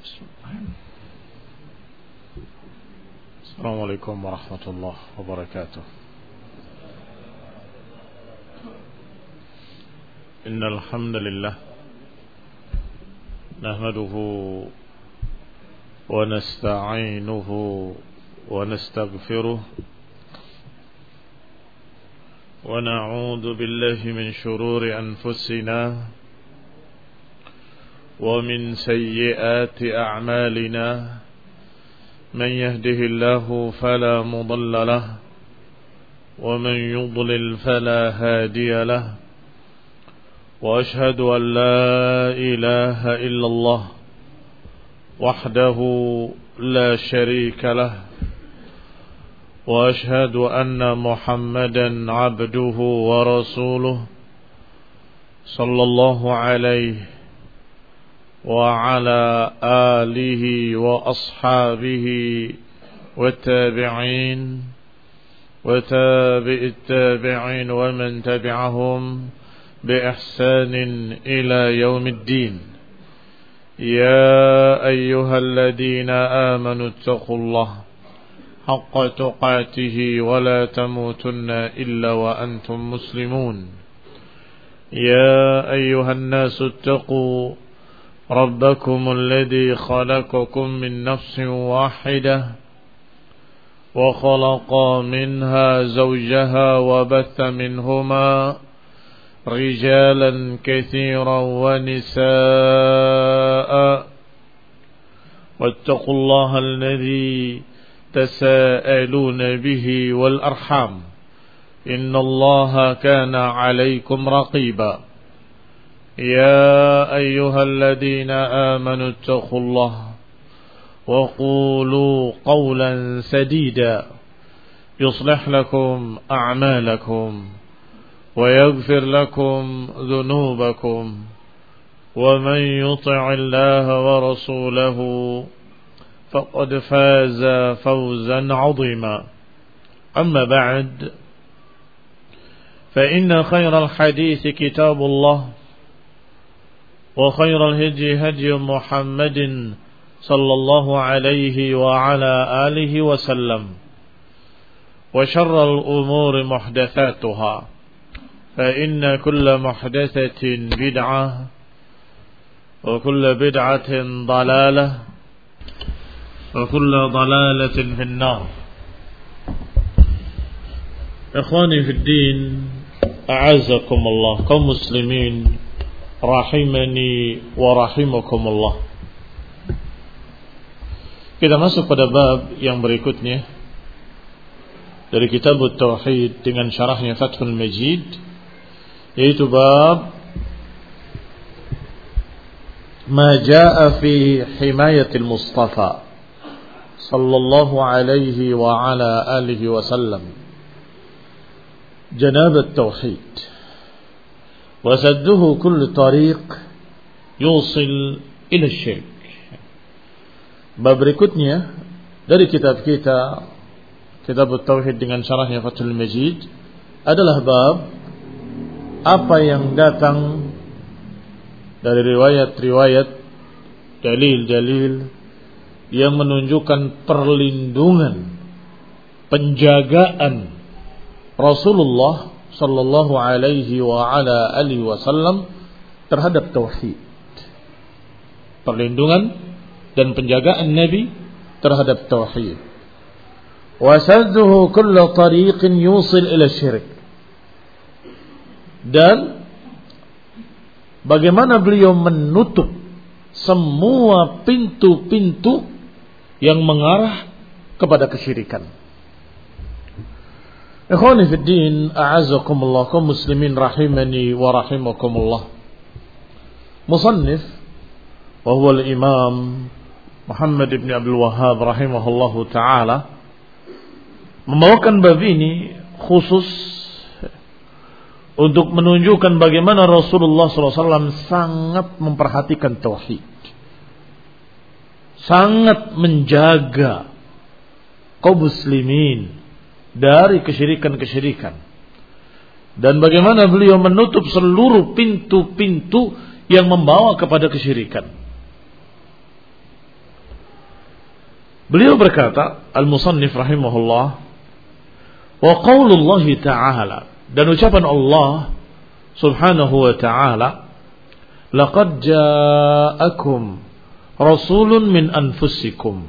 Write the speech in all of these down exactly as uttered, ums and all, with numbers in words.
Assalamualaikum warahmatullahi wabarakatuh. Innal hamdalillah nahmaduhu wa nasta'inuhu wa nastaghfiruh wa na'udzu billahi min shururi anfusina ومن سيئات أعمالنا من يهده الله فلا مضل له ومن يضلل فلا هادي له وأشهد أن لا إله إلا الله وحده لا شريك له وأشهد أن محمدا عبده ورسوله صلى الله عليه وعلى آله وأصحابه والتابعين وتابع التابعين ومن تبعهم بإحسان إلى يوم الدين. يا أيها الذين آمنوا اتقوا الله حق تقاته ولا تموتن إلا وأنتم مسلمون. يا أيها الناس اتقوا ربكم الذي خلقكم من نفس واحدة وخلق منها زوجها وبث منهما رجالا كثيرا ونساء واتقوا الله الذي تساءلون به والأرحام إن الله كان عليكم رقيبا. يا أيها الذين آمنوا اتقوا الله وقولوا قولا سديدا يصلح لكم أعمالكم ويغفر لكم ذنوبكم ومن يطع الله ورسوله فقد فاز فوزا عظيما. أما بعد فإن خير الحديث كتاب الله وخير الهدي هدي محمد صلى الله عليه وعلى آله وسلم وشر الأمور محدثاتها فإن كل محدثة بدعة وكل بدعة ضلالة وكل ضلالة في النار. إخواني في الدين أعزكم الله kaum muslimin rahimani wa rahimakumullah. Kita masuk pada bab yang berikutnya dari kitab Tauhid dengan syarahnya Fathul Majid, yaitu bab ma jaa fi himayatil Mustafa sallallahu alaihi wa ala alihi wa sallam janab at-tauhid وسده كل طريق يوصل إلى الشرك. Bab berikutnya dari kitab kita, kitab Tauhid dengan syarahnya Fathul Majid, adalah bab apa yang datang dari riwayat-riwayat, dalil-dalil yang menunjukkan perlindungan, penjagaan Rasulullah sallallahu alaihi wa ala alihi wasallam terhadap tauhid. Perlindungan dan penjagaan Nabi terhadap tauhid. Wa sadduhu kullu tariqin yusil ila syirik. Dan bagaimana beliau menutup semua pintu-pintu yang mengarah kepada kesyirikan. Ikhwani fi din, a'azzakumullah, kaum muslimin rahimani wa rahimakumullah. Musannif wa huwa al-Imam Muhammad ibn Abdul Wahhab rahimahullahu taala membawakan bab ini khusus untuk menunjukkan bagaimana Rasulullah sallallahu alaihi wasallam sangat memperhatikan tauhid, sangat menjaga kaum muslimin dari kesyirikan-kesyirikan, dan bagaimana beliau menutup seluruh pintu-pintu yang membawa kepada kesyirikan. Beliau berkata, al-musannif rahimahullah, wa qaulullahi ta'ala, dan ucapan Allah subhanahu wa ta'ala, laqad ja'akum rasulun min anfusikum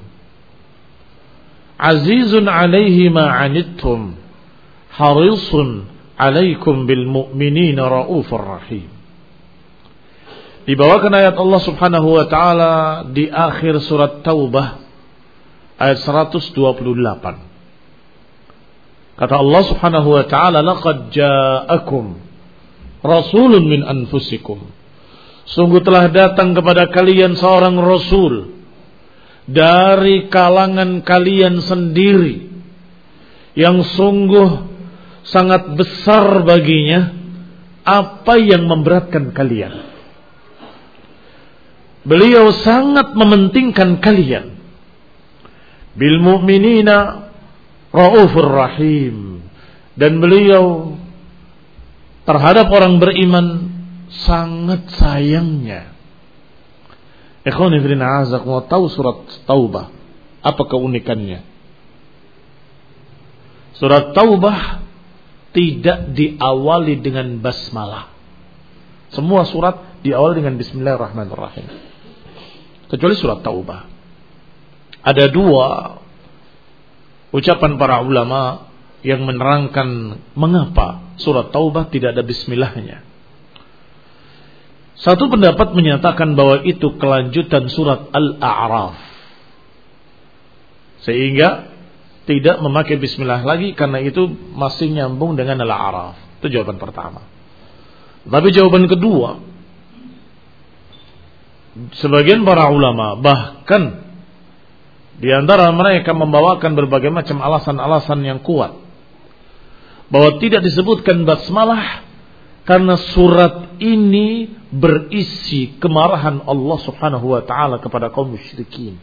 azizun alaihi ma anittum harisun alaikum bil mu'minina raufur rahim. Dibawakan ayat Allah subhanahu wa ta'ala di akhir surat Taubah ayat seratus dua puluh delapan. Kata Allah subhanahu wa ta'ala, laqad ja'akum rasulun min anfusikum, sungguh telah datang kepada kalian seorang rasul dari kalangan kalian sendiri, yang sungguh sangat besar baginya apa yang memberatkan kalian. Beliau sangat mementingkan kalian. Bil mu'minina raufur rahim, dan beliau terhadap orang beriman sangat sayangnya. Ikhwan fillah, azak mau tahu surat Taubah apa keunikannya? Surat Taubah tidak diawali dengan basmalah. Semua surat diawali dengan bismillahirrahmanirrahim, kecuali surat Taubah. Ada dua ucapan para ulama yang menerangkan mengapa surat Taubah tidak ada bismillahnya. Satu pendapat menyatakan bahwa itu kelanjutan surat Al-A'raf, sehingga tidak memakai bismillah lagi karena itu masih nyambung dengan Al-A'raf. Itu jawaban pertama. Tapi jawaban kedua, sebagian para ulama bahkan di antara mereka membawakan berbagai macam alasan-alasan yang kuat bahwa tidak disebutkan basmalah karena surat ini berisi kemarahan Allah subhanahu wa ta'ala kepada kaum musyrikin.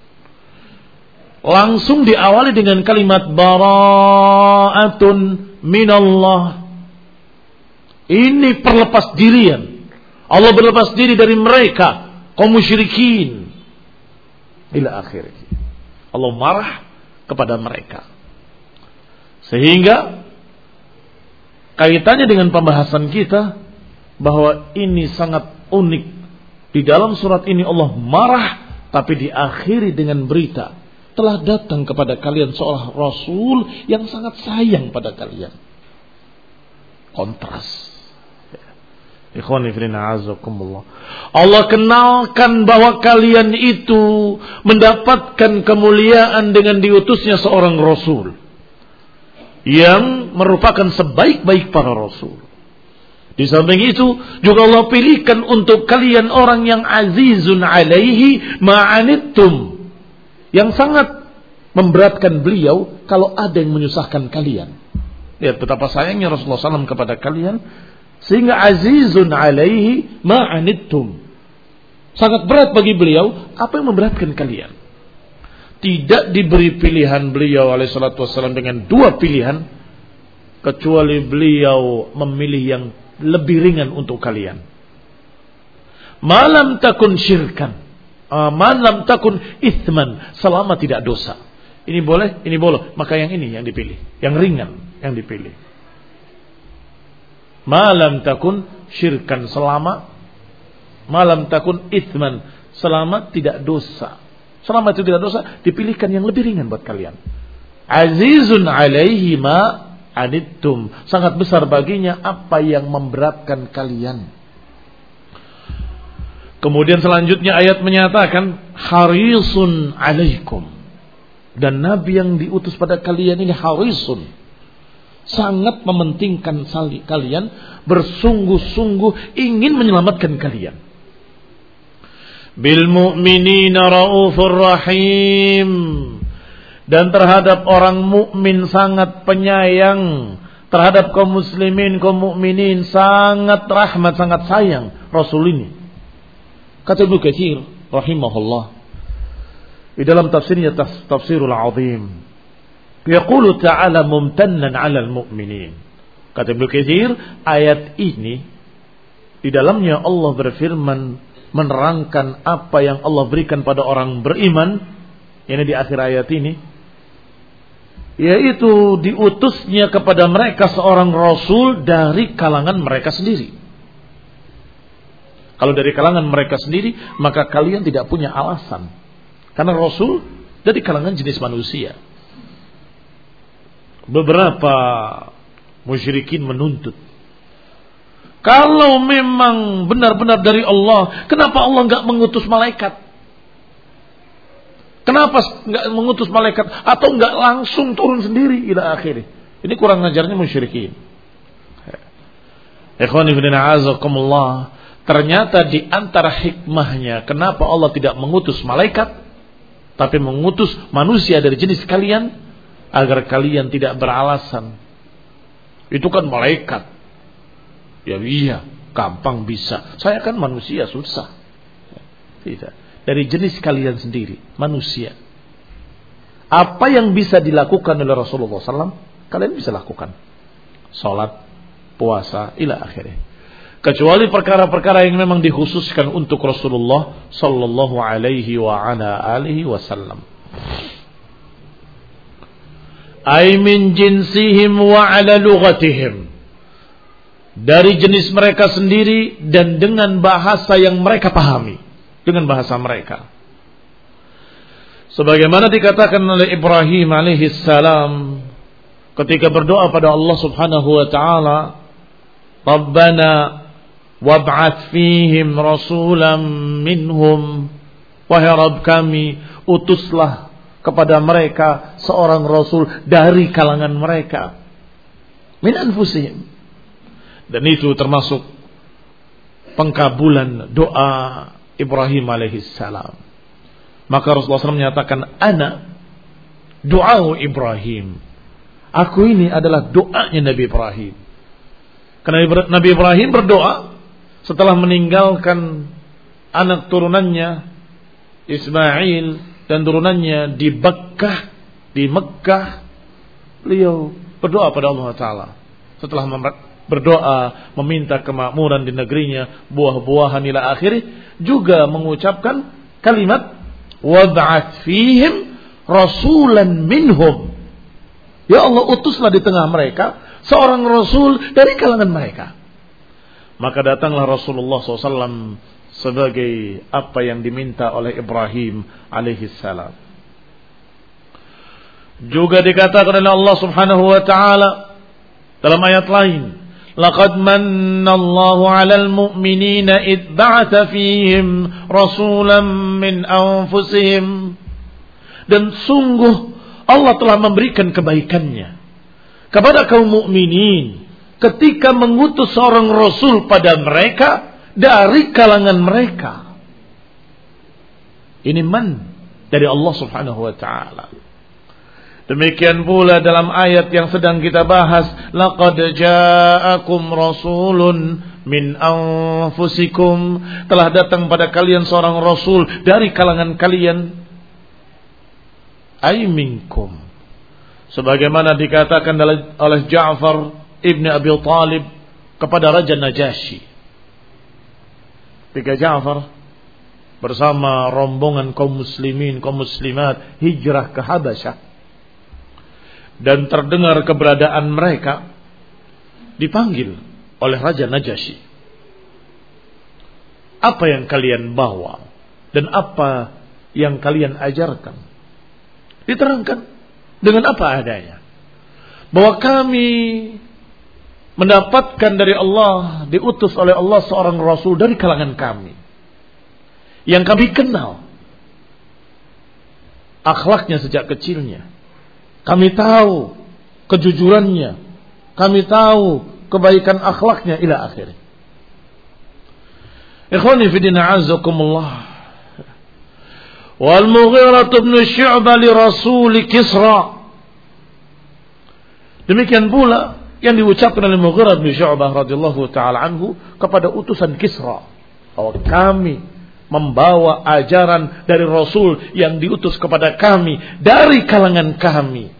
Langsung diawali dengan kalimat bara'atun minallah. Ini perlepas dirian. Allah berlepas diri dari mereka, kaum musyrikin. Ila akhirnya Allah marah kepada mereka. Sehingga kaitannya dengan pembahasan kita bahwa ini sangat unik. Di dalam surat ini Allah marah, tapi diakhiri dengan berita, telah datang kepada kalian seorang rasul yang sangat sayang pada kalian. Kontras. Ikhwani fillah, azakumullah. Allah kenalkan bahwa kalian itu mendapatkan kemuliaan dengan diutusnya seorang rasul yang merupakan sebaik-baik para rasul. Di samping itu juga Allah pilihkan untuk kalian orang yang azizun alaihi ma'anittum, yang sangat memberatkan beliau kalau ada yang menyusahkan kalian. Lihat betapa sayangnya Rasulullah shallallahu alaihi wasallam kepada kalian, sehingga azizun alaihi ma'anittum, sangat berat bagi beliau apa yang memberatkan kalian. Tidak diberi pilihan beliau alaihi salatu wasallam dengan dua pilihan, kecuali beliau memilih yang lebih ringan untuk kalian. Malam takun syirkan, malam takun ithman, selama tidak dosa. Ini boleh, ini boleh, maka yang ini yang dipilih, yang ringan yang dipilih. Malam takun syirkan, selama malam takun ithman, selama tidak dosa. Selama itu tidak dosa, dipilihkan yang lebih ringan buat kalian. Azizun alaihi ma anittum, sangat besar baginya apa yang memberatkan kalian. Kemudian selanjutnya ayat menyatakan harisun alaikum, dan nabi yang diutus pada kalian ini harisun, sangat mementingkan kalian, bersungguh-sungguh ingin menyelamatkan kalian. Bil mu'minina raufur rahim, dan terhadap orang mukmin sangat penyayang, terhadap kaum muslimin, kaum mukminin sangat rahmat, sangat sayang Rasul ini. Kata Ibnu Katsir rahimahullah di dalam tafsirnya Tafsirul Azim, yaqulu ta'ala mumtannan 'alal mu'minin. Kata Ibnu Katsir, ayat ini di dalamnya Allah berfirman menerangkan apa yang Allah berikan pada orang beriman, Ini di akhir ayat ini, yaitu diutusnya kepada mereka seorang rasul dari kalangan mereka sendiri. Kalau dari kalangan mereka sendiri, maka kalian tidak punya alasan. Karena rasul dari kalangan jenis manusia. Beberapa musyrikin menuntut, kalau memang benar-benar dari Allah, kenapa Allah enggak mengutus malaikat? Kenapa enggak mengutus malaikat? Atau enggak langsung turun sendiri ila akhirih? Ini kurang ngajarnya musyrikin. Ikhwani fillah azakumullah. Ternyata di antara hikmahnya kenapa Allah tidak mengutus malaikat, tapi mengutus manusia dari jenis kalian, agar kalian tidak beralasan. Itu kan malaikat. Ya iya, gampang bisa. Saya kan manusia, susah. Tidak. Dari jenis kalian sendiri, manusia. Apa yang bisa dilakukan oleh Rasulullah shallallahu alaihi wasallam, kalian bisa lakukan. Salat, puasa, ila akhirnya. Kecuali perkara-perkara yang memang dikhususkan untuk Rasulullah sallallahu alaihi wa ala alihi wasallam. Ay min jinsihim wa ala lughatihim. Dari jenis mereka sendiri dan dengan bahasa yang mereka pahami, dengan bahasa mereka. Sebagaimana dikatakan oleh Ibrahim alaihi salam ketika berdoa pada Allah Subhanahu wa taala, Rabbana wab'ats fihim rasulan minhum, wahai Rabb kami, utuslah kepada mereka seorang rasul dari kalangan mereka, min anfusihim. Dan itu termasuk pengkabulan doa Ibrahim alaihi salam. Maka Rasulullah shallallahu alaihi wasallam menyatakan, ana doa Ibrahim, aku ini adalah doanya Nabi Ibrahim. Karena Nabi Ibrahim berdoa setelah meninggalkan anak turunannya Ismail dan turunannya di Mekah, di Mekah, beliau berdoa pada Allah Taala. Setelah berdoa meminta kemakmuran di negerinya, buah-buahan ila akhirih, juga mengucapkan kalimat wab'ats fihim rasulan minhum. Ya Allah, utuslah di tengah mereka seorang rasul dari kalangan mereka. Maka datanglah Rasulullah shallallahu alaihi wasallam sebagai apa yang diminta oleh Ibrahim alaihi salam. Juga dikatakan oleh Allah Subhanahu wa taala dalam ayat lain, laqad manna Allahu 'alal mu'minina id ba'atha fihim rasulan min anfusihim. Dan sungguh Allah telah memberikan kebaikannya kepada kaum mukminin ketika mengutus seorang rasul pada mereka dari kalangan mereka. Ini man dari Allah Subhanahu wa taala. Demikian pula dalam ayat yang sedang kita bahas, laqad ja'akum rasulun min anfusikum, telah datang pada kalian seorang rasul dari kalangan kalian, ay minkum, sebagaimana dikatakan oleh Ja'far ibn Abi Talib kepada Raja Najasyi. Ketika Ja'far bersama rombongan kaum muslimin, kaum muslimat hijrah ke Habasyah dan terdengar keberadaan mereka, dipanggil oleh Raja Najasyi. Apa yang kalian bawa dan apa yang kalian ajarkan? Diterangkan dengan apa adanya, bahwa kami mendapatkan dari Allah, diutus oleh Allah seorang rasul dari kalangan kami, yang kami kenal akhlaknya sejak kecilnya, kami tahu kejujurannya, kami tahu kebaikan akhlaknya ila akhirnya. Ikhwani fi din a'azzakumullah. Wal Mughirah bin Syu'bah li Rasul Kisra. Demikian pula yang diucapkan oleh Mughirah bin Syu'bah radhiyallahu taala anhu kepada utusan Kisra, bahwa kami membawa ajaran dari Rasul yang diutus kepada kami dari kalangan kami.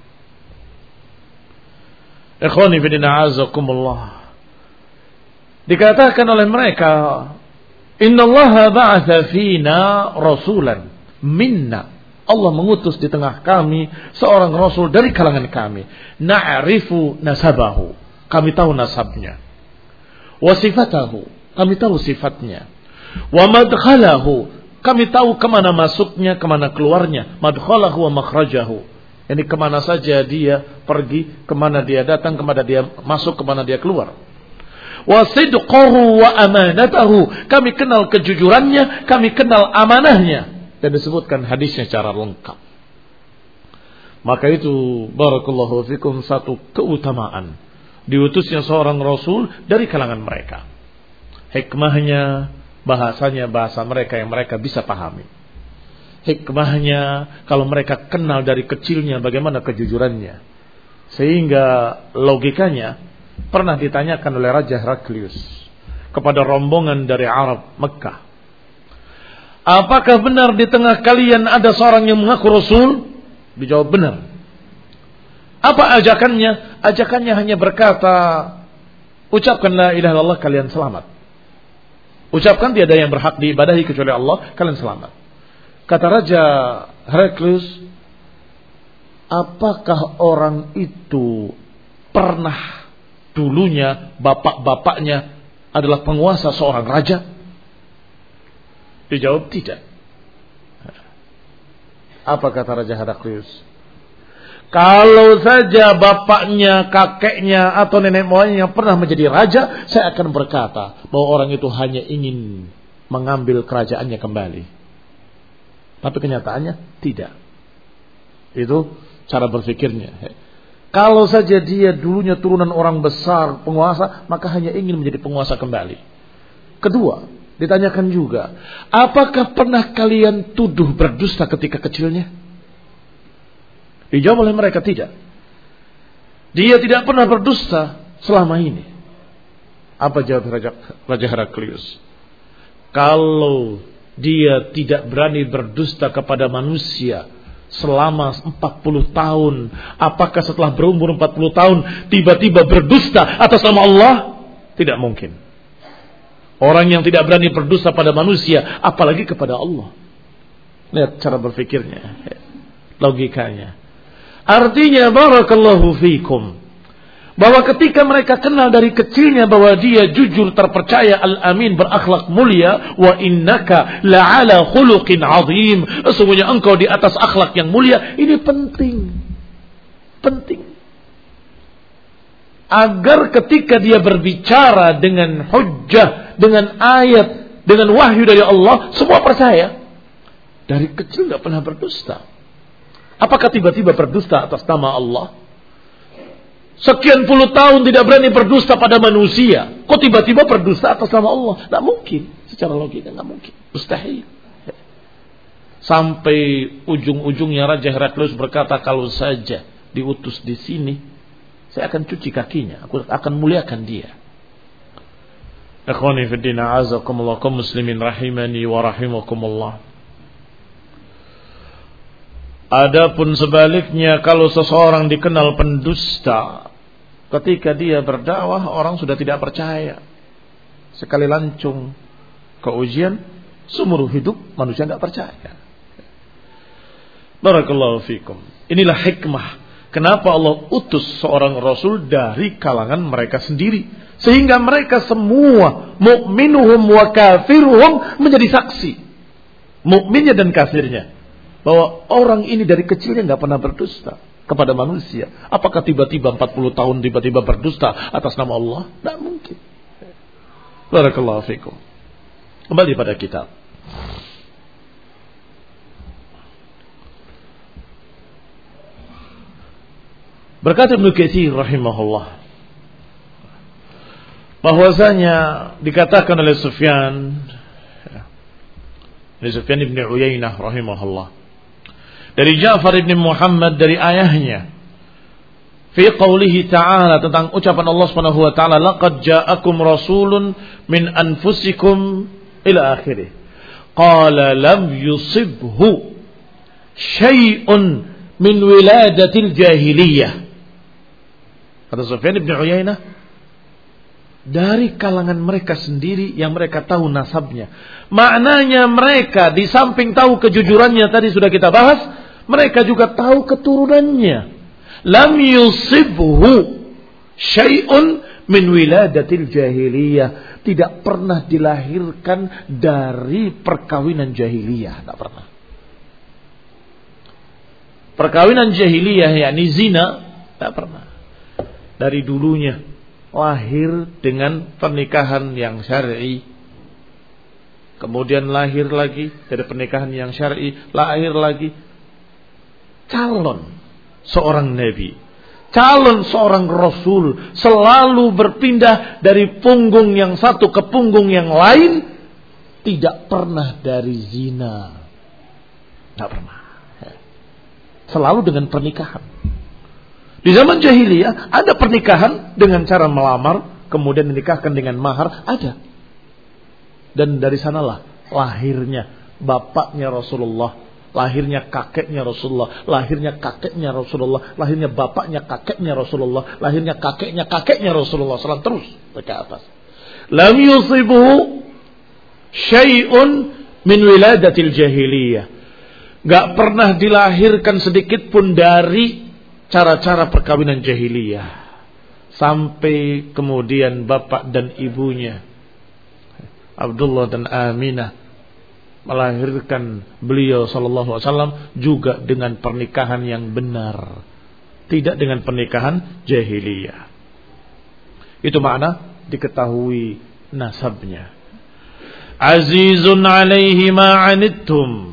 Ikhwani fi din a'azzakumullah. Dikatakan oleh mereka, innallaha ba'atha fina rasulan minna, Allah mengutus di tengah kami seorang rasul dari kalangan kami. Na'rifu nasabahu. Kami tahu nasabnya. Wa sifatahu. Kami tahu sifatnya. Wa madkhalahu. Kami tahu kemana masuknya, kemana keluarnya. Madkhalahu wa makhrajahu. Ini kemana saja dia pergi, kemana dia datang, kemana dia masuk, kemana dia keluar. Wa sidqahu wa amanatahu. Kami kenal kejujurannya, kami kenal amanahnya. Dan disebutkan hadisnya secara lengkap. Maka itu barakallahu fikum satu keutamaan diutusnya seorang rasul dari kalangan mereka. Hikmahnya bahasanya bahasa mereka yang mereka bisa pahami. Hikmahnya kalau mereka kenal dari kecilnya bagaimana kejujurannya. Sehingga logikanya pernah ditanyakan oleh Raja Heraklius kepada rombongan dari Arab Mekah. Apakah benar di tengah kalian ada seorang yang mengaku rasul? Dijawab benar. Apa ajakannya? Ajakannya hanya berkata, ucapkan la ilaha illallah, kalian selamat. Ucapkan tiada yang berhak diibadahi kecuali Allah, kalian selamat. Kata Raja Heraklius, apakah orang itu pernah dulunya bapak-bapaknya adalah penguasa seorang raja? Dijawab tidak. Apa kata Raja Heraklius? Kalau saja bapaknya, kakeknya atau nenek moyangnya pernah menjadi raja, saya akan berkata bahwa orang itu hanya ingin mengambil kerajaannya kembali. Tapi kenyataannya tidak. Itu cara berpikirnya. Kalau saja dia dulunya turunan orang besar, penguasa, maka hanya ingin menjadi penguasa kembali. Kedua, ditanyakan juga, apakah pernah kalian tuduh berdusta ketika kecilnya? Dijawab oleh mereka tidak. Dia tidak pernah berdusta selama ini. Apa jawab Raja, Raja Heraklius? Kalau dia tidak berani berdusta kepada manusia selama empat puluh tahun, apakah setelah berumur empat puluh tahun tiba-tiba berdusta atas nama Allah? Tidak mungkin. Orang yang tidak berani berdusta pada manusia, apalagi kepada Allah. Lihat cara berpikirnya, logikanya. Artinya barakallahu fikum, bahwa ketika mereka kenal dari kecilnya bahwa dia jujur, terpercaya, al-amin, berakhlak mulia, wa innaka la'ala khuluqin azim, sesungguhnya engkau di atas akhlak yang mulia. Ini penting. Penting. Agar ketika dia berbicara dengan hujjah, dengan ayat, dengan wahyu dari Allah, semua percaya. Dari kecil tidak pernah berdusta. Apakah tiba-tiba berdusta atas nama Allah? Sekian puluh tahun tidak berani berdusta pada manusia, kok tiba-tiba berdusta atas nama Allah? Tidak mungkin. Secara logika tidak mungkin. Mustahil. Sampai ujung-ujungnya Raja Heraklius berkata, kalau saja diutus di sini, saya akan cuci kakinya, aku akan muliakan dia. Ikhwani fi din, a'azakumullah, kaum muslimin rahimani wa rahimakumullah. Adapun sebaliknya, kalau seseorang dikenal pendusta, ketika dia berdakwah orang sudah tidak percaya. Sekali lancung ke ujian, seumur hidup manusia tidak percaya. Barakallahu fikum. Inilah hikmah kenapa Allah utus seorang rasul dari kalangan mereka sendiri, sehingga mereka semua, mukminuhum wa kafiruhum, menjadi saksi, mukminnya dan kafirnya, bahwa orang ini dari kecilnya tidak pernah berdusta kepada manusia. Apakah tiba-tiba empat puluh tahun tiba-tiba berdusta atas nama Allah? Tidak mungkin. Barakallahu fikum. Kembali pada kitab. Berkata Ibnu Katsir rahimahullah, bahwasanya dikatakan oleh Sufyan, oleh Sufyan ibn Uyainah rahimahullah, dari Ja'far ibn Muhammad dari ayahnya, fi qawlihi ta'ala, tentang ucapan Allah Subhanahu wa ta'ala, laqad ja'akum rasulun min anfusikum ila akhirih, qala lam yusibhu syai'un min wiladatil jahiliyah. Kata Sufyan ibn Uyainah, dari kalangan mereka sendiri yang mereka tahu nasabnya. Maknanya mereka di samping tahu kejujurannya tadi sudah kita bahas, mereka juga tahu keturunannya. Lam yusibhu syai'un min wiladatil jahiliyah. Tidak pernah dilahirkan dari perkawinan jahiliyah. Tidak pernah. Perkawinan jahiliyah yakni zina, tidak pernah. Dari dulunya lahir dengan pernikahan yang syar'i, kemudian lahir lagi dari pernikahan yang syar'i, lahir lagi calon seorang nabi, calon seorang rasul, selalu berpindah dari punggung yang satu ke punggung yang lain, tidak pernah dari zina, tidak pernah. Selalu dengan pernikahan. Di zaman jahiliyah ada pernikahan dengan cara melamar, kemudian dinikahkan dengan mahar, ada. Dan dari sanalah lahirnya bapaknya Rasulullah, lahirnya kakeknya Rasulullah, lahirnya kakeknya Rasulullah, lahirnya bapaknya kakeknya Rasulullah, lahirnya kakeknya kakeknya Rasulullah, salam terus ke atas. Lam yusibuhu syai'un min wiladatil jahiliyah. Gak pernah dilahirkan sedikit pun dari cara-cara perkawinan jahiliyah. Sampai kemudian bapak dan ibunya Abdullah dan Aminah melahirkan beliau sallallahu alaihi wasallam juga dengan pernikahan yang benar, tidak dengan pernikahan jahiliyah. Itu makna diketahui nasabnya. Azizun alaihi ma anittum,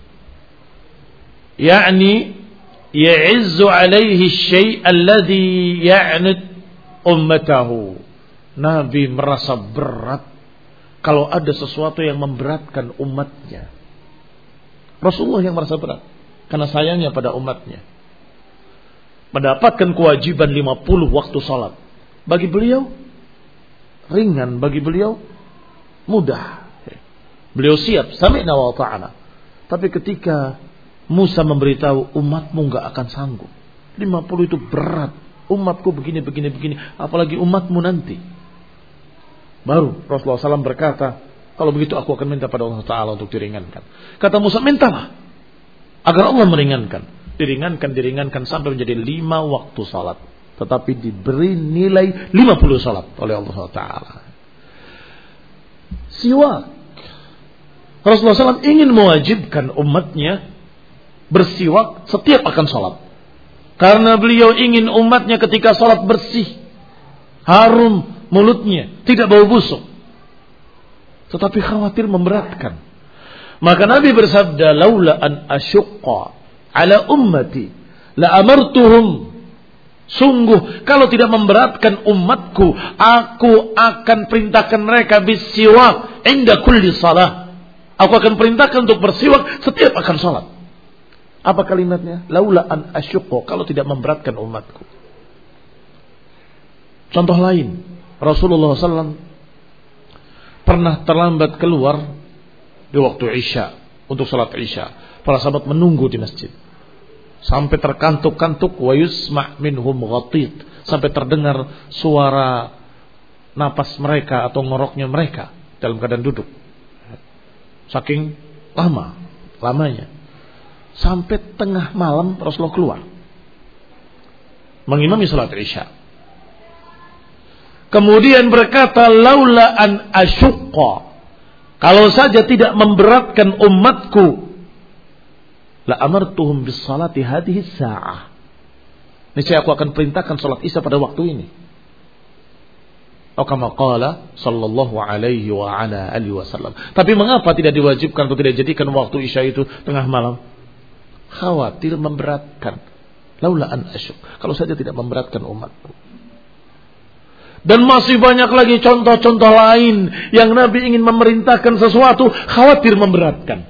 yakni ya'izzu alaihi syai' alladhi ya'nid ummatahu. Nabi merasa berat kalau ada sesuatu yang memberatkan umatnya. Rasulullah yang merasa berat karena sayangnya pada umatnya. Mendapatkan kewajiban lima puluh waktu salat, bagi beliau ringan, bagi beliau mudah. Beliau siap, sami'na wa ta'ana. Tapi ketika Musa memberitahu umatmu enggak akan sanggup, lima puluh itu berat, umatku begini begini begini, apalagi umatmu nanti. Baru Rasulullah shallallahu alaihi wasallam berkata, kalau begitu aku akan minta pada Allah Ta'ala untuk diringankan. Kata Musa, mintalah agar Allah meringankan. Diringankan, diringankan sampai menjadi lima waktu salat, tetapi diberi nilai lima puluh salat oleh Allah Ta'ala. Siwak, Rasulullah shallallahu alaihi wasallam ingin mewajibkan umatnya bersiwak setiap akan salat. Karena beliau ingin umatnya ketika salat bersih, harum mulutnya, tidak bau busuk. Tetapi khawatir memberatkan. Maka Nabi bersabda, laula an asyqa ala ummati la amartuhum. Sungguh kalau tidak memberatkan umatku, aku akan perintahkan mereka bisiwak inda kulli salah. Aku akan perintahkan untuk bersiwak setiap akan salat. Apa kalimatnya? Laula an asyqa, kalau tidak memberatkan umatku. Contoh lain, Rasulullah shallallahu alaihi wasallam pernah terlambat keluar di waktu Isya untuk salat Isya. Para sahabat menunggu di masjid sampai terkantuk-kantuk, wa yusma' minhum ghatit, sampai terdengar suara napas mereka atau ngoroknya mereka dalam keadaan duduk. Saking lama, lamanya. Sampai tengah malam Rasulullah keluar mengimami salat Isya. Kemudian berkata, laula an asyqa, kalau saja tidak memberatkan umatku, la amartuhum bis salati hadhihi sa'ah. Niscaya aku akan perintahkan salat Isya pada waktu ini. Atau kama qala sallallahu alaihi wa ala alihi wasallam. Tapi mengapa tidak diwajibkan atau tidak dijadikan waktu Isya itu tengah malam? Khawatir memberatkan. Laula an asyq, kalau saja tidak memberatkan umatku. Dan masih banyak lagi contoh-contoh lain yang Nabi ingin memerintahkan sesuatu, khawatir memberatkan.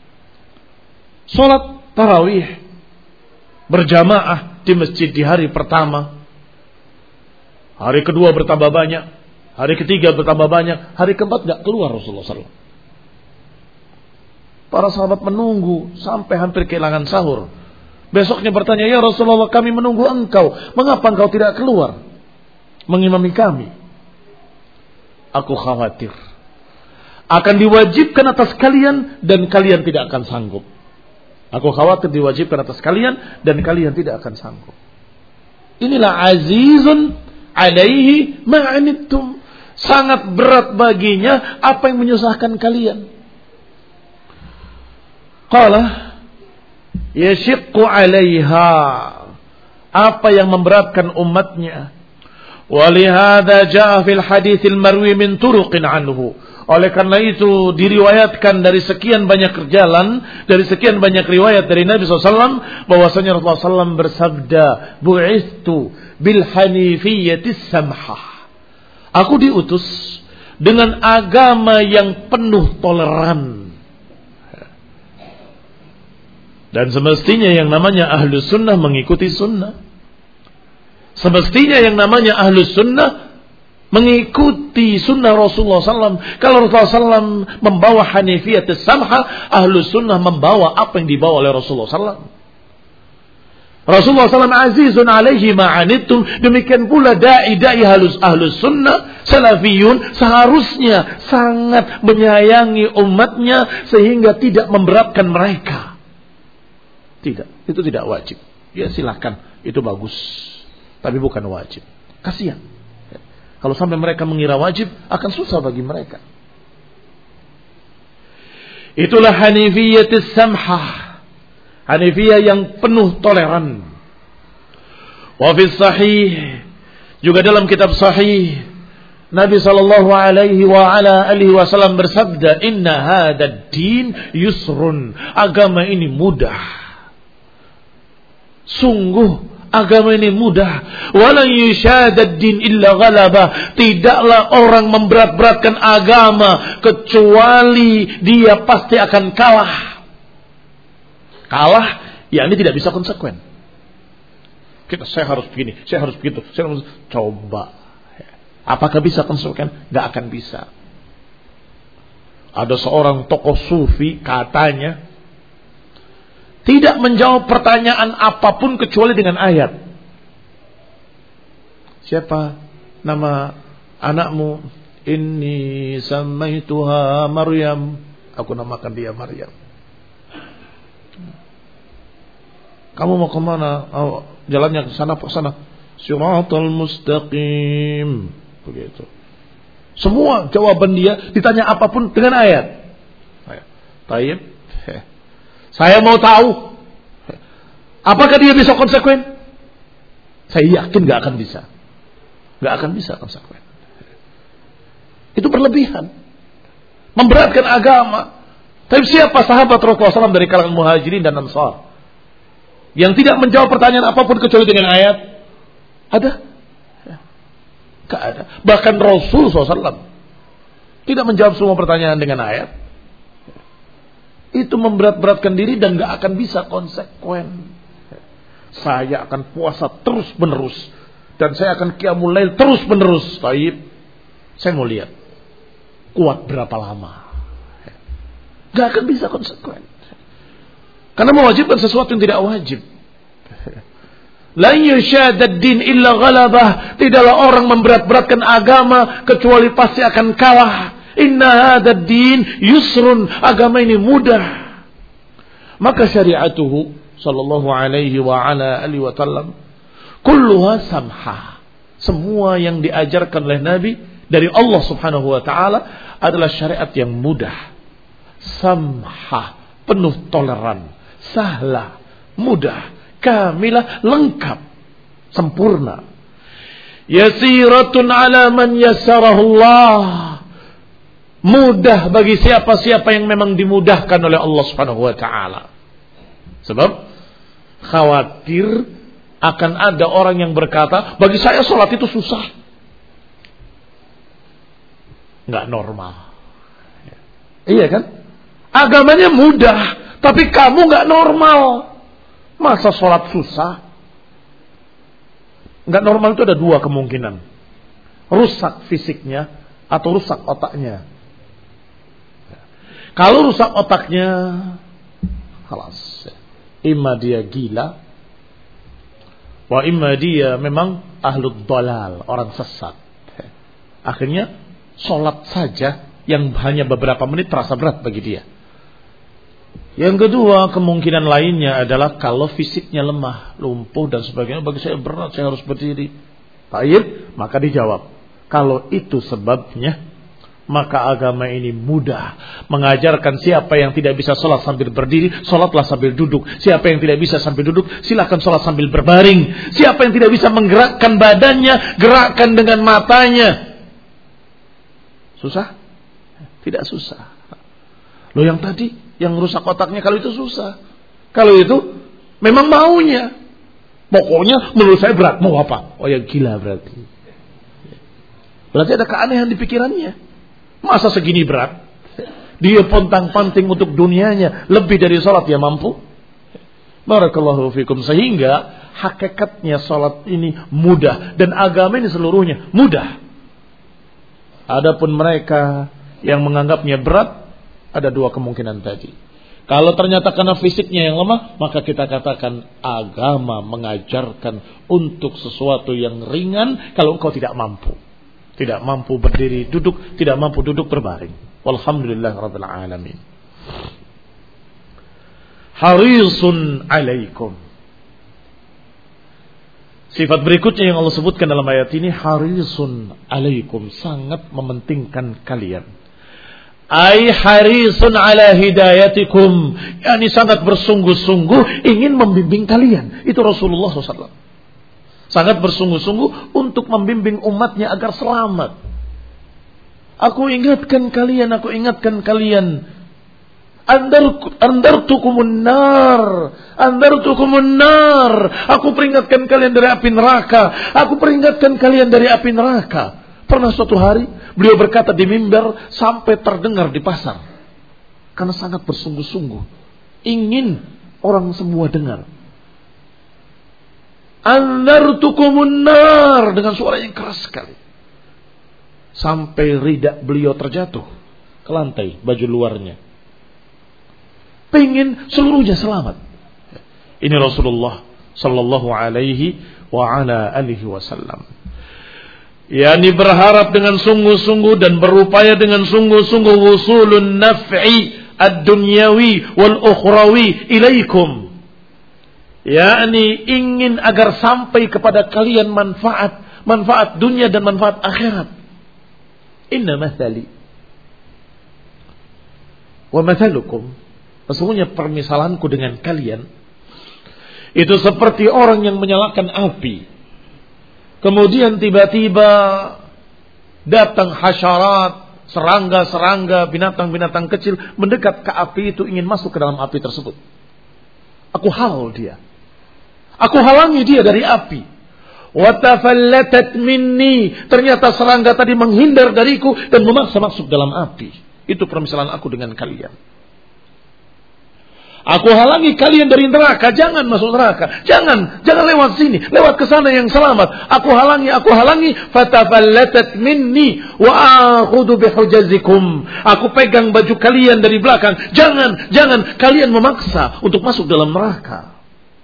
Salat tarawih berjamaah di masjid di hari pertama, hari kedua bertambah banyak, hari ketiga bertambah banyak, hari keempat gak keluar Rasulullah shallallahu alaihi wasallam. Para sahabat menunggu sampai hampir kehilangan sahur. Besoknya bertanya, ya Rasulullah, kami menunggu engkau, mengapa engkau tidak keluar mengimami kami? Aku khawatir akan diwajibkan atas kalian dan kalian tidak akan sanggup. Aku khawatir diwajibkan atas kalian dan kalian tidak akan sanggup. Inilah azizun alaihi ma'anittum. Sangat berat baginya apa yang menyusahkan kalian. Qala yashiqqu alaiha. Apa yang memberatkan umatnya. Walihada ja'a fil haditsil marwi min turuqin anhu. Oleh karena itu diriwayatkan dari sekian banyak jalan, dari sekian banyak riwayat dari Nabi shallallahu alaihi wasallam bahwasanya Rasulullah shallallahu alaihi wasallam bersabda, "Bu'istu bil hanifiyyatis samhah." Aku diutus dengan agama yang penuh toleran. Dan semestinya yang namanya ahlus sunnah mengikuti sunnah. Semestinya yang namanya ahlus sunnah mengikuti sunnah Rasulullah shallallahu alaihi wasallam. Kalau Rasulullah shallallahu alaihi wasallam membawa hanifiyatus samha, ahlus sunnah membawa apa yang dibawa oleh Rasulullah shallallahu alaihi wasallam. Rasulullah shallallahu alaihi wasallam azizun alaihi ma'anittum. Demikian pula da'i-da'i halus ahlus sunnah salafiyun seharusnya sangat menyayangi umatnya sehingga tidak memberatkan mereka. Tidak, itu tidak wajib. Ya silakan, itu bagus. Tapi bukan wajib. Kasihan. Kalau sampai mereka mengira wajib, akan susah bagi mereka. Itulah hanifiyatis samhah. Hanifiyah yang penuh toleran. Wa fi sahih, juga dalam kitab sahih, Nabi sallallahu alaihi wa ala alihi wasallam bersabda, "Inna hadzal din yusrun." Agama ini mudah. Sungguh agama ini mudah. Wala yushadad din illa ghalabah. Tidaklah orang memberat-beratkan agama kecuali dia pasti akan kalah. Kalah, ya ini tidak bisa konsekuen. Kita saya harus begini, saya harus begitu. Saya harus coba. Apakah bisa konsekuen? Gak akan bisa. Ada seorang tokoh sufi katanya tidak menjawab pertanyaan apapun kecuali dengan ayat. Siapa nama anakmu? Inni samaituha Maryam. Aku namakan dia Maryam. Kamu mau kemana? Oh, jalannya ke sana, ke sana. Siratal mustaqim. Begitu. Semua jawaban dia ditanya apapun dengan ayat. Taib. Saya mau tahu, apakah dia bisa konsekuen? Saya yakin gak akan bisa. Gak akan bisa konsekuen. Itu berlebihan. Memberatkan agama. Tapi siapa sahabat Rasulullah shallallahu alaihi wasallam dari kalangan muhajirin dan ansar yang tidak menjawab pertanyaan apapun kecuali dengan ayat? Ada? Gak ada. Bahkan Rasul shallallahu alaihi wasallam tidak menjawab semua pertanyaan dengan ayat. Itu memberat-beratkan diri dan gak akan bisa konsekuen. Saya akan puasa terus menerus dan saya akan qiyamul lail terus menerus. Taib, saya mau lihat kuat berapa lama. Gak akan bisa konsekuen. Karena mewajibkan sesuatu yang tidak wajib. La yushadad din illa ghalabah. Tidaklah orang memberat-beratkan agama kecuali pasti akan kalah. Inna hadzal din yusrun. Agama ini mudah. Maka syariatuhu sallallahu alaihi wa ala alihi wa sallam kulluha samha. Semua yang diajarkan oleh Nabi dari Allah Subhanahu wa taala adalah syariat yang mudah. Samha, penuh toleran, sahla, mudah, kamilah, lengkap, sempurna. Yasiratun ala man yassarahu Allah. Mudah bagi siapa-siapa yang memang dimudahkan oleh Allah Subhanahu wa taala. Sebab khawatir akan ada orang yang berkata, bagi saya sholat itu susah. Enggak normal. Iya kan? Agamanya mudah, tapi kamu enggak normal. Masa sholat susah? Enggak normal itu ada dua kemungkinan. Rusak fisiknya atau rusak otaknya. Kalau rusak otaknya, halas. Imma dia gila, wa imma dia memang ahlud dalal, orang sesat. Akhirnya Sholat saja yang hanya beberapa menit terasa berat bagi dia. Yang kedua, kemungkinan lainnya adalah kalau fisiknya lemah, lumpuh dan sebagainya, bagi saya berat, saya harus berdiri. Baik, maka dijawab, kalau itu sebabnya, maka agama ini mudah mengajarkan siapa yang tidak bisa sholat sambil berdiri, sholatlah sambil duduk. Siapa yang tidak bisa sambil duduk, silakan sholat sambil berbaring. Siapa yang tidak bisa menggerakkan badannya, gerakkan dengan matanya. Susah? Tidak susah. Loh yang tadi, yang rusak otaknya, kalau itu susah. Kalau itu memang maunya. Pokoknya menurut saya berat, mau apa? Oh ya gila berarti. Berarti ada keanehan di pikirannya. Masa segini berat? Dia pontang-panting untuk dunianya, lebih dari sholat dia mampu. Barakallahu fikum. Sehingga hakikatnya sholat ini mudah, dan agama ini seluruhnya mudah. Adapun mereka yang menganggapnya berat, ada dua kemungkinan tadi. Kalau ternyata karena fisiknya yang lemah, maka kita katakan agama mengajarkan untuk sesuatu yang ringan kalau engkau tidak mampu. Tidak mampu berdiri duduk, tidak mampu duduk berbaring. Walhamdulillah rabbil alamin. Harisun alaikum. Sifat berikutnya yang Allah sebutkan dalam ayat ini, harisun alaikum, sangat mementingkan kalian. Ai harisun ala hidayatikum, yakni sangat bersungguh-sungguh ingin membimbing kalian. Itu Rasulullah shallallahu alaihi wasallam. Sangat bersungguh-sungguh untuk membimbing umatnya agar selamat. Aku ingatkan kalian, aku ingatkan kalian. Andar andartukumun nar, andartukumun nar. Aku peringatkan kalian dari api neraka. Aku peringatkan kalian dari api neraka. Pernah suatu hari beliau berkata di mimbar sampai terdengar di pasar. Karena sangat bersungguh-sungguh ingin orang semua dengar. Andartukumun nar, dengan suara yang keras sekali. Sampai ridak beliau terjatuh ke lantai, baju luarnya. Pengen seluruhnya selamat. Ini Rasulullah sallallahu alaihi wa ala alihi wasallam. Yani berharap dengan sungguh-sungguh dan berupaya dengan sungguh-sungguh wusulun naf'i ad-dunyawi wal ukhrawi ilaikum. yakni ingin agar sampai kepada kalian manfaat, manfaat dunia dan manfaat akhirat. Inna mathali wa mathalukum, sesungguhnya permisalanku dengan kalian itu seperti orang yang menyalakan api, kemudian tiba-tiba datang hasyarat, serangga-serangga, binatang-binatang kecil mendekat ke api itu, ingin masuk ke dalam api tersebut. Aku halau dia, aku halangi dia dari api. Watafallatat minni, ternyata serangga tadi menghindar dariku dan memaksa masuk dalam api. Itu permisalan aku dengan kalian. Aku halangi kalian dari neraka, jangan masuk neraka, jangan, jangan lewat sini, lewat ke sana yang selamat. Aku halangi, aku halangi. Fatafallatat minni wa akhudhu bihujazikum. Aku pegang baju kalian dari belakang. Jangan, jangan kalian memaksa untuk masuk dalam neraka.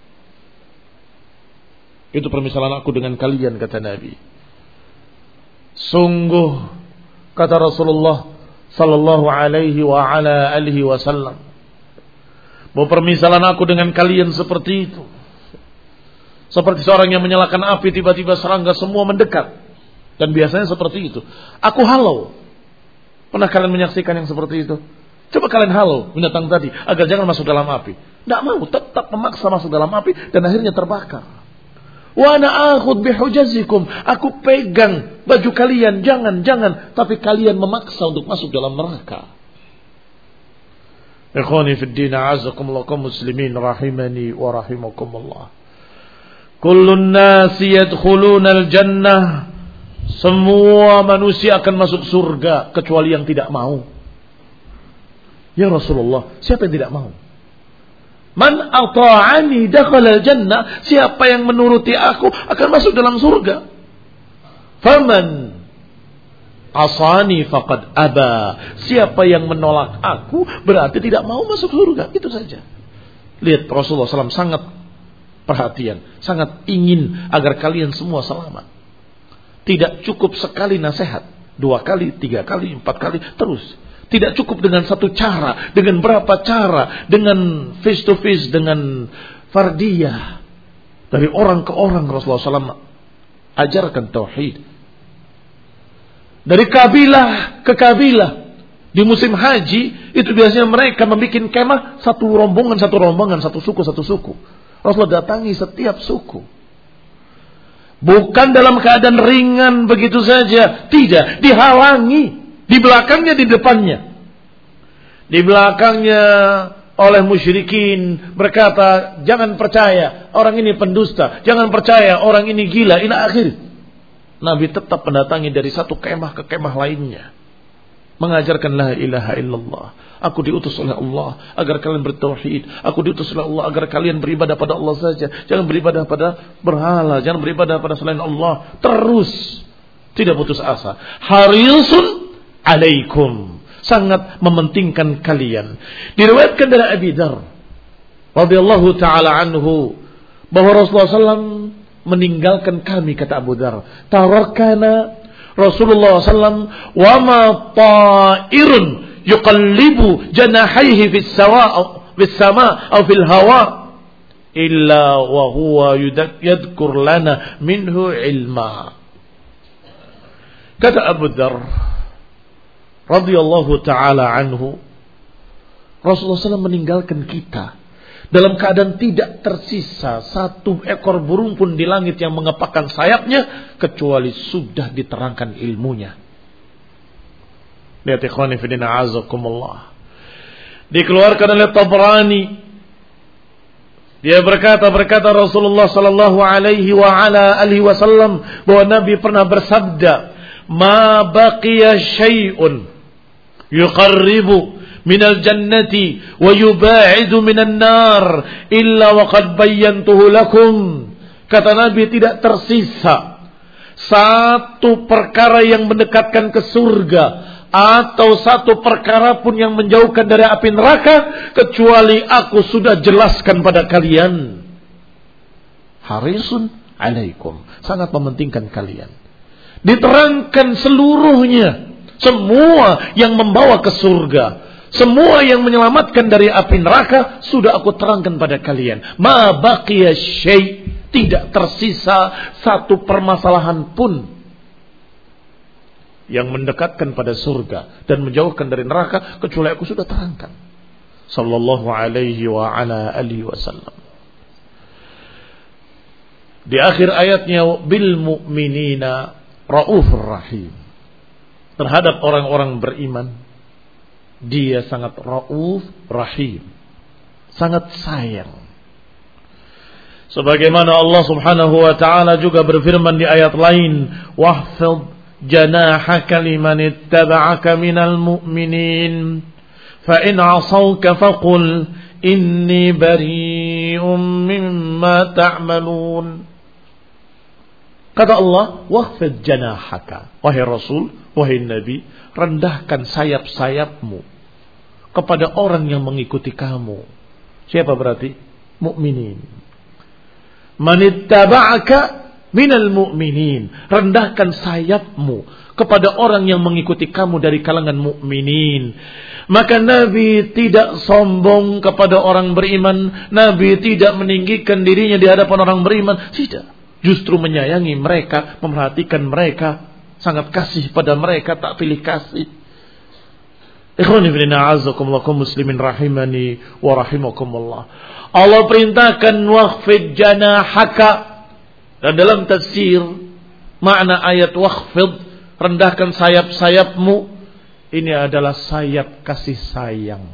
Itu permisalan aku dengan kalian, kata Nabi. Sungguh, kata Rasulullah sallallahu alaihi wa ala alihi wasallam, bahwa permisalan aku dengan kalian seperti itu, seperti seorang yang menyalakan api, tiba-tiba serangga semua mendekat. Dan biasanya seperti itu. Aku halau. Pernah kalian menyaksikan yang seperti itu? Coba kalian halau binatang tadi agar jangan masuk dalam api. Tidak mau, tetap memaksa masuk dalam api dan akhirnya terbakar. Wa ana akhud bihujazikum, aku pegang baju kalian, jangan, jangan, tapi kalian memaksa untuk masuk dalam neraka. Ikhwani fid din, a'azzakumullah kaum muslimin rahimani wa rahimakumullah. Kullun nasi yadkhuluna al-jannah, semua manusia akan masuk surga kecuali yang tidak mau. Ya Rasulullah, siapa yang tidak mau? Man ata'ani dakhala al-jannah, siapa yang menuruti aku akan masuk dalam surga. Faman asani faqad aba, siapa yang menolak aku berarti tidak mau masuk surga. Itu saja. Lihat Rasulullah shallallahu alaihi wasallam sangat perhatian, sangat ingin agar kalian semua selamat. Tidak cukup sekali nasihat, Dua kali, tiga kali, empat kali, terus. Tidak cukup dengan satu cara, dengan berapa cara, dengan face to face, dengan fardiyah. Dari orang ke orang Rasulullah shallallahu alaihi wasallam ajarkan tauhid. Dari kabilah ke kabilah. Di musim haji itu biasanya mereka membuat kemah satu rombongan, satu rombongan, satu suku, satu suku. Rasulullah datangi setiap suku. Bukan dalam keadaan ringan begitu saja. Tidak, dihalangi. Di belakangnya, di depannya. Di belakangnya oleh musyrikin berkata, jangan percaya orang ini pendusta, jangan percaya orang ini gila, ila akhir. Nabi tetap mendatangi dari satu kemah ke kemah lainnya, mengajarkan la ilaha illallah. Aku diutus oleh Allah agar kalian bertauhid. Aku diutus oleh Allah agar kalian beribadah pada Allah saja. Jangan beribadah pada berhala, jangan beribadah pada selain Allah. Terus, tidak putus asa. Harisun alaikum, sangat mementingkan kalian. Diriwayatkan dari Abi Dzar radhiyallahu taala anhu bahwa Rasulullah shallallahu alaihi wasallam meninggalkan kami, kata Abu Dzar. Tarakana Rasulullah shallallahu alaihi wasallam wa ma ta'irun yuqallibu janahaihi fis sawa fis sama atau fil hawa illa wa huwa yadhkur lana minhu ilma. Kata Abu Dzar radhiyallahu taala anhu, Rasulullah shallallahu alaihi wasallam meninggalkan kita dalam keadaan tidak tersisa satu ekor burung pun di langit yang mengepakkan sayapnya kecuali sudah diterangkan ilmunya. Lihat ikhwani fillah azakumullah. Dikeluarkan oleh Tabrani. Dia berkata berkata Rasulullah sallallahu alaihi wa ala alihi wasallam bahwa Nabi pernah bersabda, "Ma baqiya syai'un yuqarribu minal jannati wa yuba'idu minan nar illa wa qad bayyantuhu lakum." Kata Nabi, tidak tersisa satu perkara yang mendekatkan ke surga atau satu perkara pun yang menjauhkan dari api neraka kecuali aku sudah jelaskan pada kalian. Harisun alaikum, sangat mementingkan kalian. Diterangkan seluruhnya, semua yang membawa ke surga, semua yang menyelamatkan dari api neraka sudah aku terangkan pada kalian. Ma baqiya syai', tidak tersisa satu permasalahan pun yang mendekatkan pada surga dan menjauhkan dari neraka kecuali aku sudah terangkan. Sallallahu alaihi wa ala alihi wasallam. Di akhir ayatnya, bil mu'minina raufur rahim. Terhadap orang-orang beriman dia sangat rauf rahim, sangat sayang. Sebagaimana Allah Subhanahu wa taala juga berfirman di ayat lain, wahfid janahaka liman ittaba'aka minal mu'minin fa in 'asawka faqul inni bari'um mimma ta'malun. Kata Allah, wahfid janahaka, wahai Rasul, wahai Nabi, rendahkan sayap-sayapmu kepada orang yang mengikuti kamu. Siapa berarti? Mukminin. Manittaba'aka minal mu'minin, rendahkan sayapmu kepada orang yang mengikuti kamu dari kalangan mukminin. Maka Nabi tidak sombong kepada orang beriman, Nabi tidak meninggikan dirinya di hadapan orang beriman, tidak. Justru menyayangi mereka, memperhatikan mereka, sangat kasih pada mereka, tak pilih kasih. Ikhwani fillah a'azzakumullah kaum muslimin rahimani wa rahimakumullah. Allah perintahkan waqfid janahaka. Dan dalam tafsir makna ayat waqfid, rendahkan sayap-sayapmu, ini adalah sayap kasih sayang,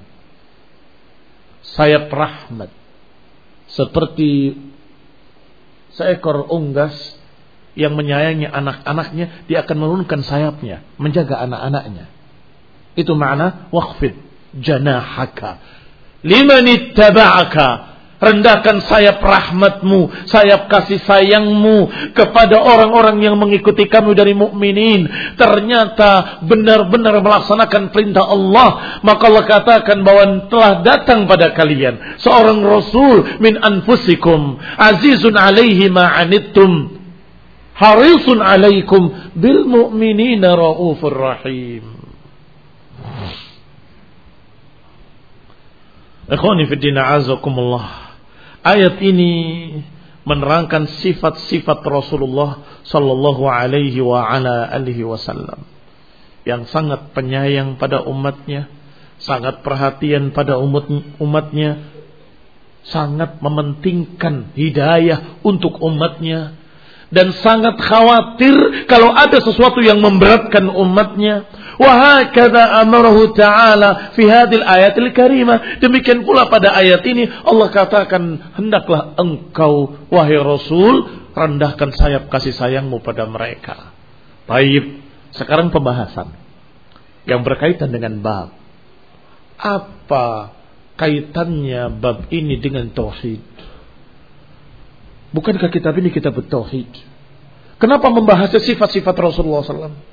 sayap rahmat. Seperti seekor unggas yang menyayangi anak-anaknya, dia akan menurunkan sayapnya, menjaga anak-anaknya. Itu makna waqfid janahaka liman ittaba'aka. Rendahkan sayap rahmatmu, sayap kasih sayangmu kepada orang-orang yang mengikuti kamu dari mukminin. Ternyata benar-benar melaksanakan perintah Allah. Maka Allah katakan bahwa telah datang pada kalian seorang Rasul min anfusikum azizun alaihi ma anittum harisun 'alaikum bil mu'minina raufur rahim. Ikhwani fi din a'azakumullah. Ayat ini menerangkan sifat-sifat Rasulullah sallallahu alaihi wa ala alihi wasallam yang sangat penyayang pada umatnya, sangat perhatian pada umat umatnya, sangat mementingkan hidayah untuk umatnya, dan sangat khawatir kalau ada sesuatu yang memberatkan umatnya. Wa hakadha amarahu ta'ala fi hadhil ayatil karimah. Demikian pula pada ayat ini Allah katakan, hendaklah engkau wahai Rasul rendahkan sayap kasih sayangmu pada mereka. Baik, sekarang pembahasan yang berkaitan dengan bab. Apa kaitannya bab ini dengan tauhid? Bukankah kitab ini kitab tauhid? Kenapa membahas sifat-sifat Rasulullah sallallahu alaihi wasallam?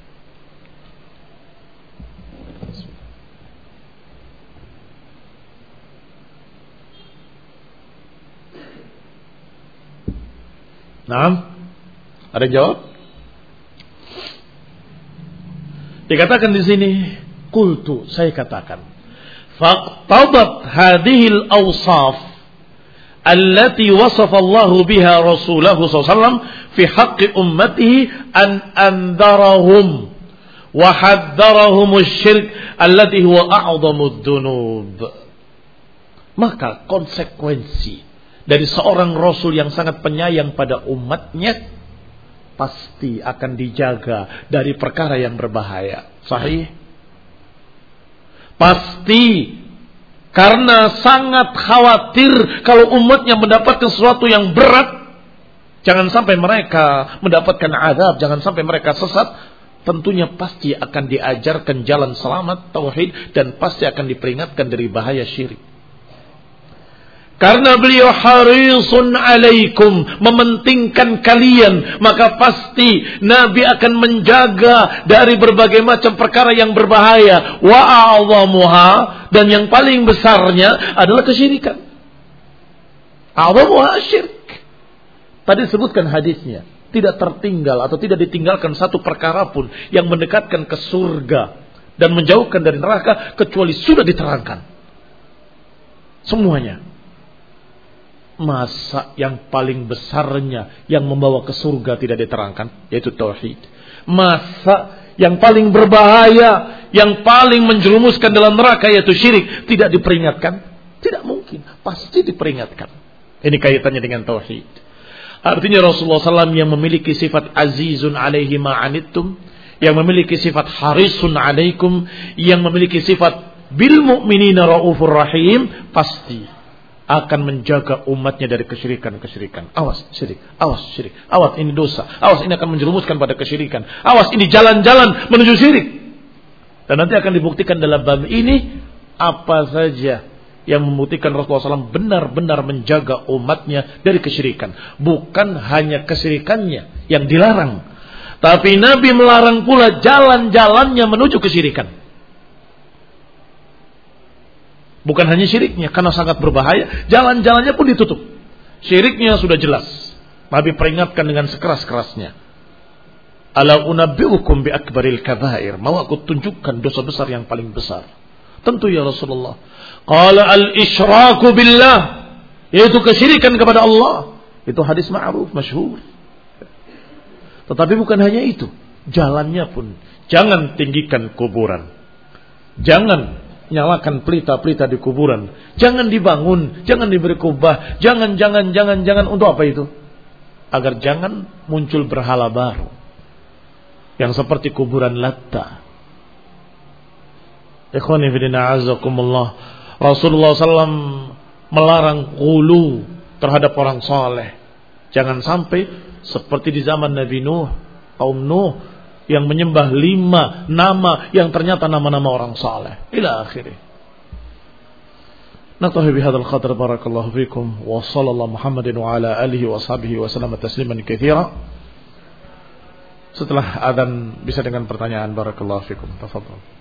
Naam, ada yang jawab? Dikatakan di sini, qultu, saya katakan, faqtadat hadhil awsaf allati wasafa Allah biha Rasulahu sallallahu alaihi wasallam fi haqqi ummatihi an andarahum wa haddarahum asy-syirk allati huwa a'dhamud dzunub. Maka konsekuensi dari seorang Rasul yang sangat penyayang pada umatnya pasti akan dijaga dari perkara yang berbahaya. Sahih? Pasti, karena sangat khawatir kalau umatnya mendapatkan sesuatu yang berat, jangan sampai mereka mendapatkan azab, jangan sampai mereka sesat. Tentunya pasti akan diajarkan jalan selamat tauhid, dan pasti akan diperingatkan dari bahaya syirik. Karena beliau harisun alaikum, mementingkan kalian, maka pasti Nabi akan menjaga dari berbagai macam perkara yang berbahaya. Wa a'zamuha, dan yang paling besarnya adalah kesyirikan. A'zamuha syirk. Tadi sebutkan hadisnya, tidak tertinggal atau tidak ditinggalkan satu perkara pun yang mendekatkan ke surga dan menjauhkan dari neraka kecuali sudah diterangkan semuanya. Masa yang paling besarnya yang membawa ke surga tidak diterangkan, yaitu tauhid? Masa yang paling berbahaya, yang paling menjerumuskan dalam neraka, yaitu syirik, tidak diperingatkan? Tidak mungkin, pasti diperingatkan. Ini kaitannya dengan tauhid. Artinya Rasulullah sallallahu alaihi wasallam yang memiliki sifat azizun alaihi ma'anittum, yang memiliki sifat harisun alaikum, yang memiliki sifat bil mu'minina raufur rahim, pasti akan menjaga umatnya dari kesyirikan-kesyirikan. Awas syirik, awas syirik, awas ini dosa, awas ini akan menjerumuskan pada kesyirikan, awas ini jalan-jalan menuju syirik. Dan nanti akan dibuktikan dalam bab ini apa saja yang membuktikan Rasulullah sallallahu alaihi wasallam benar-benar menjaga umatnya dari kesyirikan. Bukan hanya kesyirikannya yang dilarang, tapi Nabi melarang pula jalan-jalannya menuju kesyirikan. Bukan hanya syiriknya, karena sangat berbahaya, jalan-jalannya pun ditutup. Syiriknya sudah jelas, Nabi peringatkan dengan sekeras-kerasnya. Ala unabbi'ukum bi akbaril kabair, mau aku tunjukkan dosa besar yang paling besar? Tentu ya Rasulullah. Qala al-isyraku billah, yaitu kesyirikan kepada Allah. Itu hadis ma'ruf, masyhur. Tetapi bukan hanya itu, jalannya pun jangan tinggikan kuburan, jangan nyalakan pelita-pelita di kuburan, jangan dibangun, jangan diberi kubah, jangan, jangan, jangan, jangan. Untuk apa itu? Agar jangan muncul berhala baru yang seperti kuburan Latta. Ikhwani fillah azakumullah. Rasulullah sallallahu alaihi wasallam melarang ghulu terhadap orang saleh. Jangan sampai seperti di zaman Nabi Nuh, kaum Nuh, yang menyembah lima nama yang ternyata nama-nama orang saleh. Ila akhirih. Natahi bihadzal qadr, barakallahu fikum, wa sallallahu Muhammadin wa ala alihi wa sahbihi wa sallam tasliman katsira. Setelah adzan bisa dengan pertanyaan, barakallahu fikum. Tafadhal.